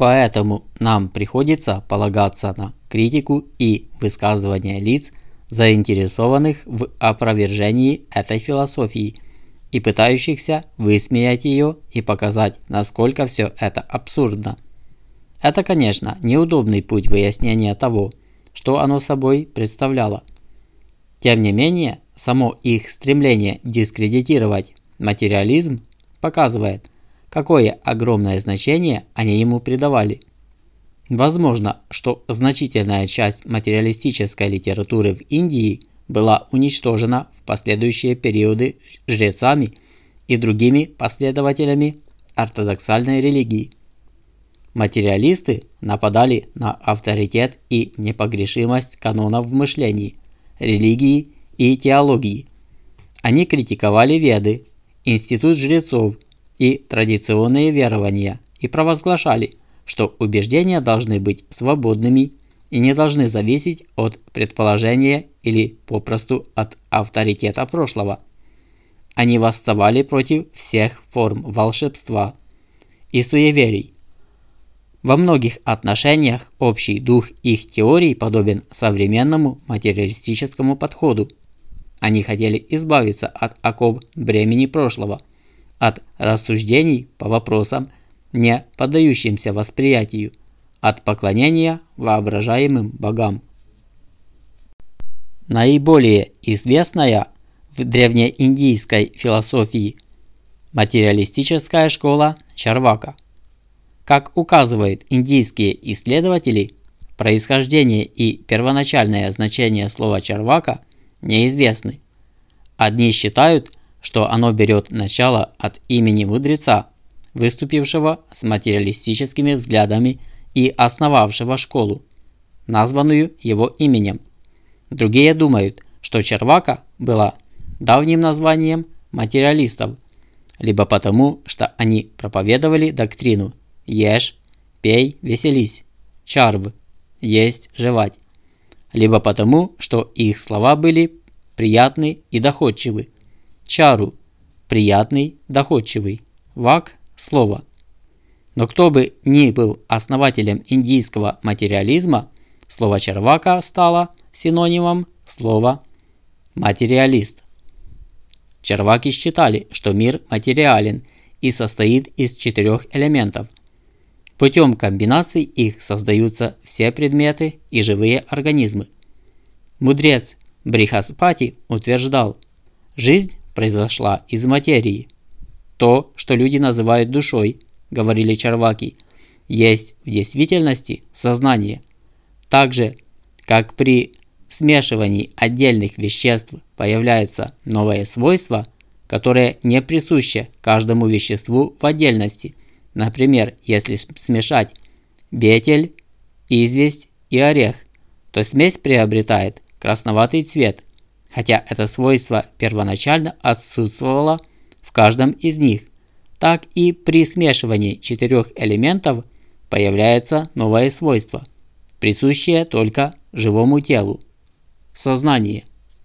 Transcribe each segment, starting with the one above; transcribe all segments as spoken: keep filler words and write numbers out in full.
Поэтому нам приходится полагаться на критику и высказывания лиц, заинтересованных в опровержении этой философии и пытающихся высмеять ее и показать, насколько все это абсурдно. Это, конечно, неудобный путь выяснения того, что оно собой представляло. Тем не менее, само их стремление дискредитировать материализм показывает, какое огромное значение они ему придавали. Возможно, что значительная часть материалистической литературы в Индии была уничтожена в последующие периоды жрецами и другими последователями ортодоксальной религии. Материалисты нападали на авторитет и непогрешимость канонов в мышлении, религии и теологии. Они критиковали Веды, институт жрецов и традиционные верования и провозглашали, что убеждения должны быть свободными и не должны зависеть от предположения или попросту от авторитета прошлого. Они восставали против всех форм волшебства и суеверий. Во многих отношениях общий дух их теорий подобен современному материалистическому подходу. Они хотели избавиться от оков бремени прошлого, от рассуждений по вопросам, не поддающимся восприятию, от поклонения воображаемым богам. Наиболее известная в древнеиндийской философии материалистическая школа Чарвака. Как указывают индийские исследователи, происхождение и первоначальное значение слова Чарвака неизвестны. Одни считают, что оно берет начало от имени мудреца, выступившего с материалистическими взглядами и основавшего школу, названную его именем. Другие думают, что Чарвака была давним названием материалистов, либо потому, что они проповедовали доктрину «Ешь, пей, веселись», «Чарв» – «есть, жевать», либо потому, что их слова были приятны и доходчивы, «Чару» – «приятный, доходчивый», «Вак» – «слово». Но кто бы ни был основателем индийского материализма, слово Чарвака стало синонимом слова «материалист». Чарваки считали, что мир материален и состоит из четырех элементов. Путем комбинаций их создаются все предметы и живые организмы. Мудрец Брихаспати утверждал, жизнь произошла из материи. То, что люди называют душой, говорили Чарваки, есть в действительности сознание. Так же, как при смешивании отдельных веществ появляется новое свойство, которое не присуще каждому веществу в отдельности. Например, если смешать бетель, известь и орех, то смесь приобретает красноватый цвет, хотя это свойство первоначально отсутствовало в каждом из них. Так и при смешивании четырех элементов появляется новое свойство, присущее только живому телу – сознание.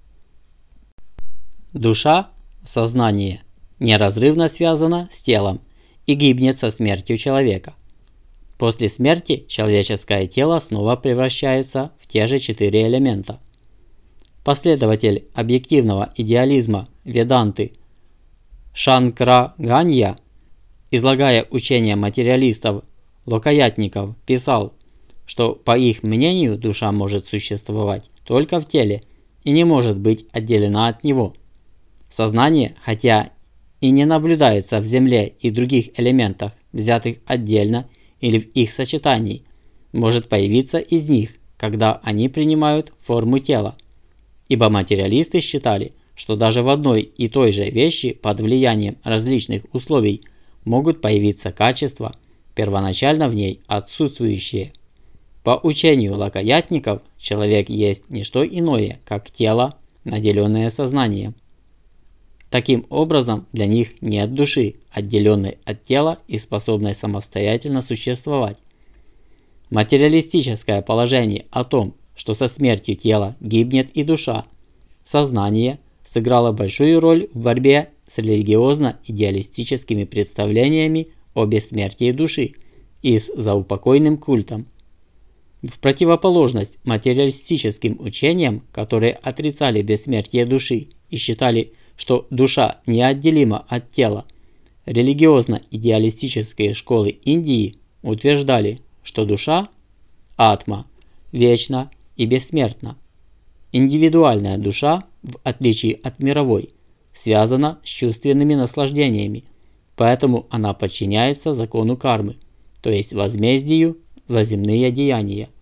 Душа, сознание, неразрывно связана с телом и гибнет со смертью человека. После смерти человеческое тело снова превращается в те же четыре элемента. Последователь объективного идеализма Веданты Шанкраганья, излагая учение материалистов Локаятников, писал, что по их мнению душа может существовать только в теле и не может быть отделена от него. Сознание, хотя и не наблюдается в земле и других элементах, взятых отдельно или в их сочетании, может появиться из них, когда они принимают форму тела. Ибо материалисты считали, что даже в одной и той же вещи под влиянием различных условий могут появиться качества, первоначально в ней отсутствующие. По учению локаятников, человек есть не что иное, как тело, наделенное сознанием. Таким образом, для них нет души, отделенной от тела и способной самостоятельно существовать. Материалистическое положение о том, что со смертью тела гибнет и душа, сознание, сыграло большую роль в борьбе с религиозно-идеалистическими представлениями о бессмертии души и с заупокойным культом. В противоположность материалистическим учениям, которые отрицали бессмертие души и считали, что душа неотделима от тела, религиозно-идеалистические школы Индии утверждали, что душа, атма, вечна и бессмертна. Индивидуальная душа, в отличие от мировой, связана с чувственными наслаждениями, поэтому она подчиняется закону кармы, то есть возмездию за земные деяния.